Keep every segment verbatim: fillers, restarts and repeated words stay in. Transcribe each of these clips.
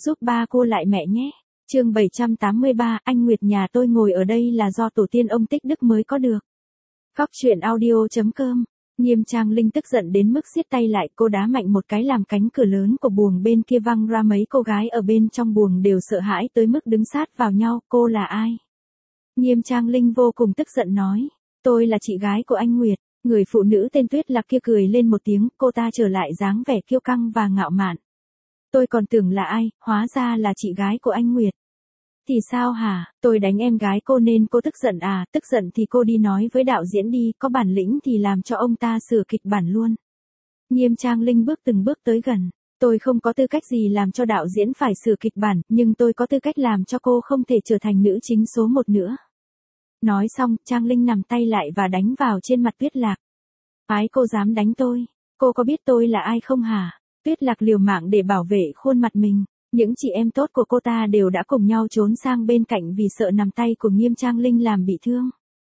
giúp ba cô lại mẹ nhé. Chương bảy trăm tám mươi ba, anh Nguyệt nhà tôi ngồi ở đây là do tổ tiên ông Tích Đức mới có được. Cóc truyện audio chấm com. Nghiêm Trang Linh tức giận đến mức siết tay lại, cô đá mạnh một cái làm cánh cửa lớn của buồng bên kia văng ra, mấy cô gái ở bên trong buồng đều sợ hãi tới mức đứng sát vào nhau. Cô là ai? Nghiêm Trang Linh vô cùng tức giận nói. Tôi là chị gái của anh Nguyệt. Người phụ nữ tên Tuyết Lạc kia cười lên một tiếng, cô ta trở lại dáng vẻ kiêu căng và ngạo mạn. Tôi còn tưởng là ai, hóa ra là chị gái của anh Nguyệt. Thì sao hả, tôi đánh em gái cô nên cô tức giận à, tức giận thì cô đi nói với đạo diễn đi, có bản lĩnh thì làm cho ông ta sửa kịch bản luôn. Nghiêm Trang Linh bước từng bước tới gần. Tôi không có tư cách gì làm cho đạo diễn phải sửa kịch bản, nhưng tôi có tư cách làm cho cô không thể trở thành nữ chính số một nữa. Nói xong, Trang Linh nằm tay lại và đánh vào trên mặt Tuyết Lạc. Ái, cô dám đánh tôi, cô có biết tôi là ai không hả? Tuyết Lạc liều mạng để bảo vệ khuôn mặt mình. Những chị em tốt của cô ta đều đã cùng nhau trốn sang bên cạnh vì sợ nằm tay của Nghiêm Trang Linh làm bị thương.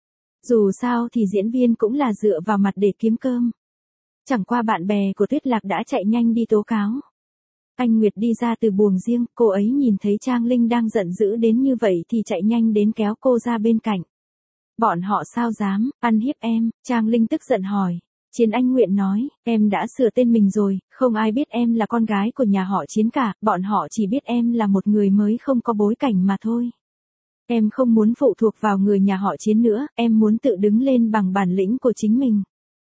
Dù sao thì diễn viên cũng là dựa vào mặt để kiếm cơm. Chẳng qua bạn bè của Tuyết Lạc đã chạy nhanh đi tố cáo. Anh Nguyệt đi ra từ buồng riêng, cô ấy nhìn thấy Trang Linh đang giận dữ đến như vậy thì chạy nhanh đến kéo cô ra bên cạnh. Bọn họ sao dám, ăn hiếp em? Trang Linh tức giận hỏi. Chiến Anh Nguyện nói, em đã sửa tên mình rồi, không ai biết em là con gái của nhà họ Chiến cả, bọn họ chỉ biết em là một người mới không có bối cảnh mà thôi. Em không muốn phụ thuộc vào người nhà họ Chiến nữa, em muốn tự đứng lên bằng bản lĩnh của chính mình.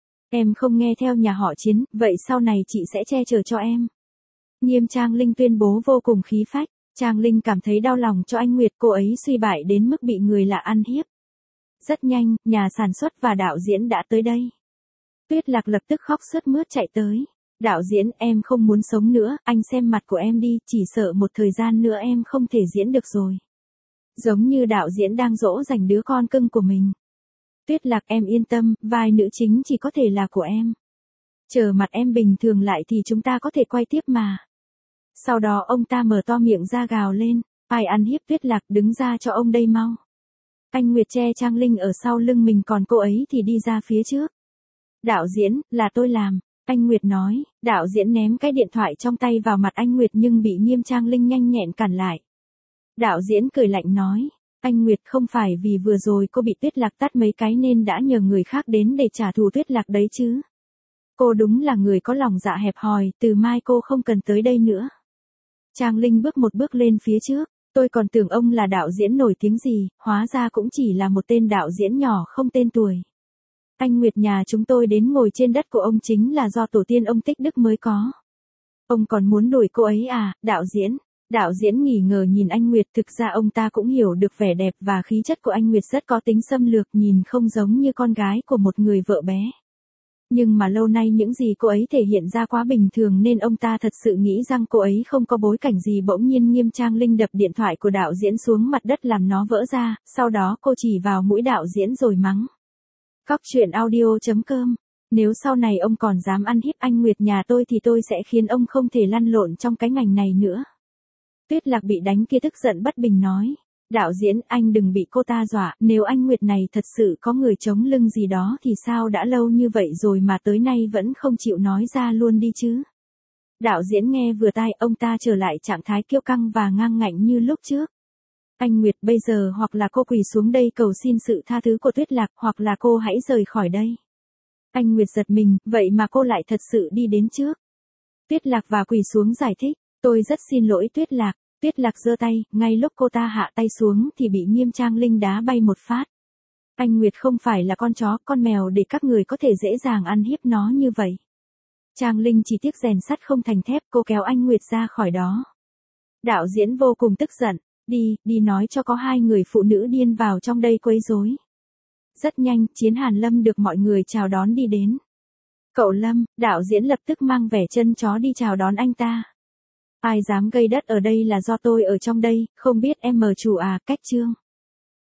Em không nghe theo nhà họ Chiến, vậy sau này chị sẽ che chở cho em. Nghiêm Trang Linh tuyên bố vô cùng khí phách. Trang Linh cảm thấy đau lòng cho anh Nguyệt, cô ấy suy bại đến mức bị người lạ ăn hiếp. Rất nhanh, nhà sản xuất và đạo diễn đã tới đây. Tuyết Lạc lập tức khóc sướt mướt chạy tới. Đạo diễn, em không muốn sống nữa, anh xem mặt của em đi, chỉ sợ một thời gian nữa em không thể diễn được rồi. Giống như đạo diễn đang dỗ dành đứa con cưng của mình. Tuyết Lạc, em yên tâm, vai nữ chính chỉ có thể là của em. Chờ mặt em bình thường lại thì chúng ta có thể quay tiếp mà. Sau đó ông ta mở to miệng ra gào lên, ai ăn hiếp Tuyết Lạc, đứng ra cho ông đây mau. Anh Nguyệt che Trang Linh ở sau lưng mình, còn cô ấy thì đi ra phía trước. Đạo diễn, là tôi làm, anh Nguyệt nói. Đạo diễn ném cái điện thoại trong tay vào mặt anh Nguyệt nhưng bị Nghiêm Trang Linh nhanh nhẹn cản lại. Đạo diễn cười lạnh nói, anh Nguyệt, không phải vì vừa rồi cô bị Tuyết Lạc tát mấy cái nên đã nhờ người khác đến để trả thù Tuyết Lạc đấy chứ. Cô đúng là người có lòng dạ hẹp hòi, từ mai cô không cần tới đây nữa. Trang Linh bước một bước lên phía trước, tôi còn tưởng ông là đạo diễn nổi tiếng gì, hóa ra cũng chỉ là một tên đạo diễn nhỏ không tên tuổi. Anh Nguyệt nhà chúng tôi đến ngồi trên đất của ông chính là do tổ tiên ông Tích Đức mới có. Ông còn muốn đuổi cô ấy à, đạo diễn? Đạo diễn nghỉ ngờ nhìn anh Nguyệt, thực ra ông ta cũng hiểu được vẻ đẹp và khí chất của anh Nguyệt rất có tính xâm lược, nhìn không giống như con gái của một người vợ bé. Nhưng mà lâu nay những gì cô ấy thể hiện ra quá bình thường nên ông ta thật sự nghĩ rằng cô ấy không có bối cảnh gì. Bỗng nhiên Nghiêm Trang Linh đập điện thoại của đạo diễn xuống mặt đất làm nó vỡ ra, sau đó cô chỉ vào mũi đạo diễn rồi mắng. Cóc truyện audio chấm com. Nếu sau này ông còn dám ăn hiếp anh Nguyệt nhà tôi thì tôi sẽ khiến ông không thể lăn lộn trong cái ngành này nữa. Tuyết Lạc bị đánh kia tức giận bất bình nói. Đạo diễn, anh đừng bị cô ta dọa, nếu anh Nguyệt này thật sự có người chống lưng gì đó thì sao đã lâu như vậy rồi mà tới nay vẫn không chịu nói ra luôn đi chứ. Đạo diễn nghe vừa tai, ông ta trở lại trạng thái kiêu căng và ngang ngạnh như lúc trước. Anh Nguyệt, bây giờ hoặc là cô quỳ xuống đây cầu xin sự tha thứ của Tuyết Lạc, hoặc là cô hãy rời khỏi đây. Anh Nguyệt giật mình, vậy mà cô lại thật sự đi đến trước. Tuyết Lạc và quỳ xuống giải thích, tôi rất xin lỗi Tuyết Lạc. Tuyết Lạc giơ tay, ngay lúc cô ta hạ tay xuống thì bị Nghiêm Trang Linh đá bay một phát. Anh Nguyệt không phải là con chó, con mèo để các người có thể dễ dàng ăn hiếp nó như vậy. Trang Linh chỉ tiếc rèn sắt không thành thép, cô kéo anh Nguyệt ra khỏi đó. Đạo diễn vô cùng tức giận, đi, đi nói cho có hai người phụ nữ điên vào trong đây quấy rối. Rất nhanh, Chiến Hàn Lâm được mọi người chào đón đi đến. Cậu Lâm, đạo diễn lập tức mang vẻ chân chó đi chào đón anh ta. Ai dám gây đất ở đây là do tôi ở trong đây, không biết em mờ chủ à, cách chương.